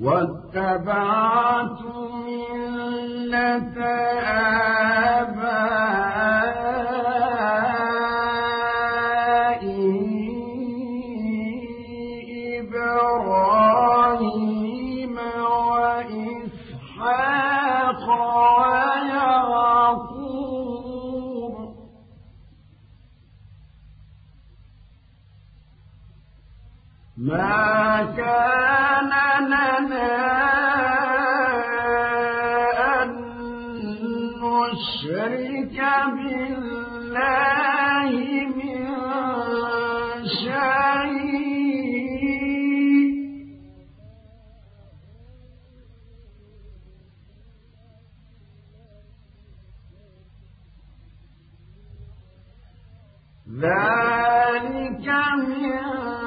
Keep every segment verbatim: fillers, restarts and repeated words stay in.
واتبعت ملة آبائي إبراهيم وإسحاق ويعقوب ما كان لنا أن نشرك بالله من شيء ذلك من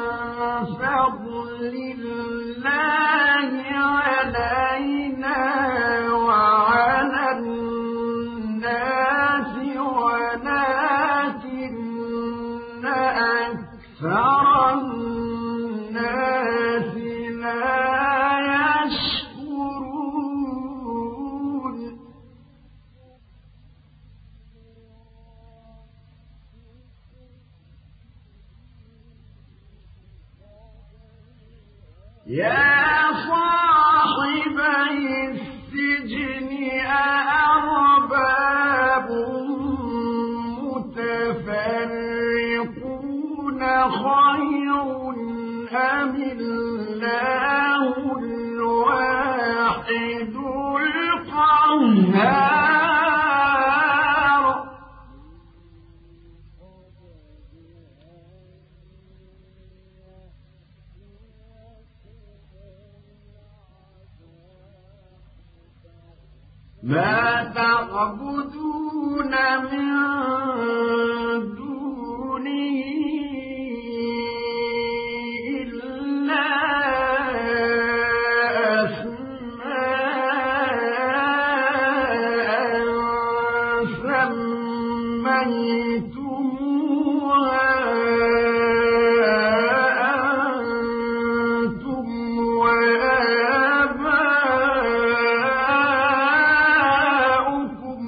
فضل الله علينا وعلى الناس ولكن أكثر الناس لا يشكرون يا صاحبي السجن أأرباب متفرقون خير أم الله الواحد القهار ما تعبدون من دونه إلا أسماء سميتموها أنتم وآباؤكم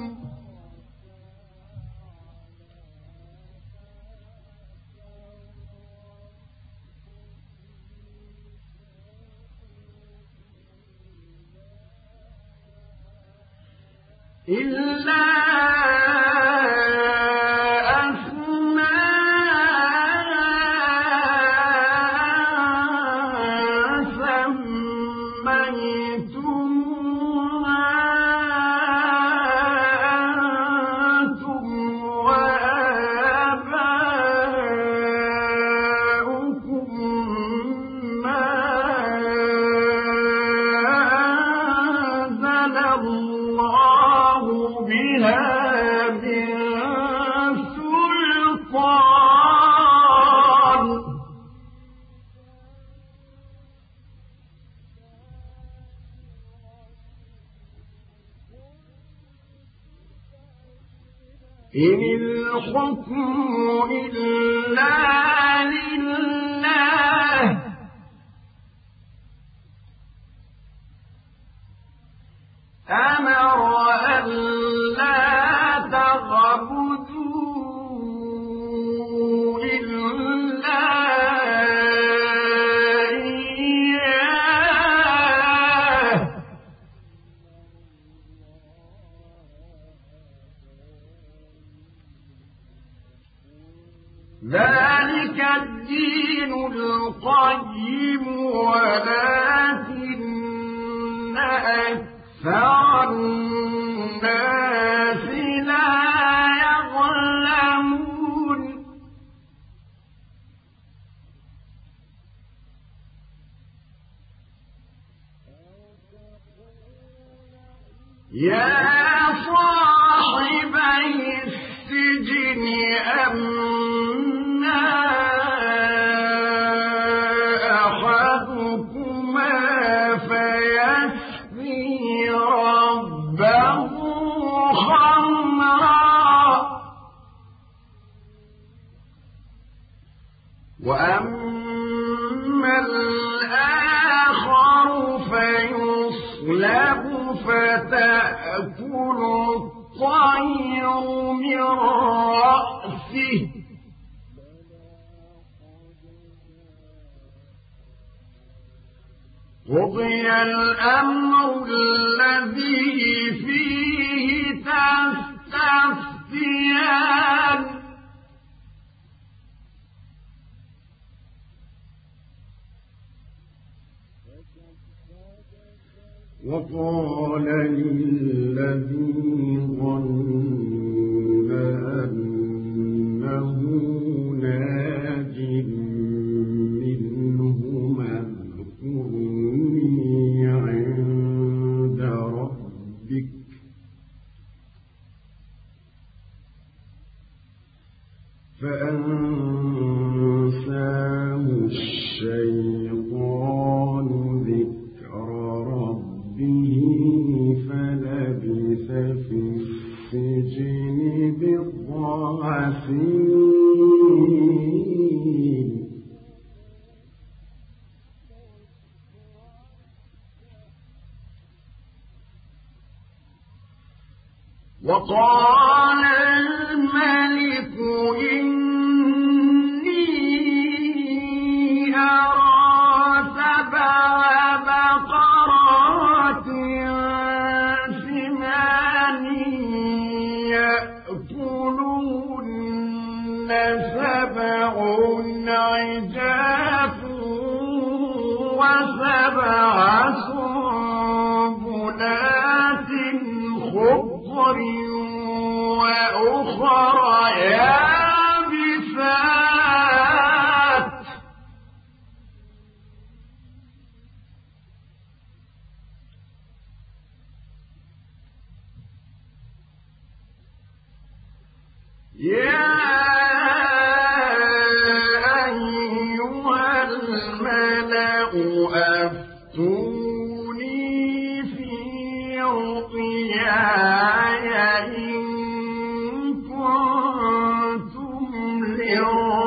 إلا أسماء سميتموها أنتم وآباؤكم ما أنزل الله بها من سلطان إن الحكم إلا لله أمر ألا تعبدوا إلا إياه ذلك الدين القيم ولكن أكثر الناس لا يعلمون يا صاحبي السجن أما أحدكما فيسقي ربه خمرا وأما الآخر فيسقي فتأكل الطير من رأسه قضي الأمر الذي فيه تستفتيان وقال للذي ظن أنه ناج منهما اذكرني عند ربك فأنساه الشيطان ذكر ربه فلبث في السجن بضع سنين وقال الملك إني أرى سبع بقرات سمان يأكلون سبع عجاف وسبع سنبلات خضر وأخر يابسات يا أيها الملأ أفتوني في رؤياي إن كنتم للرؤيا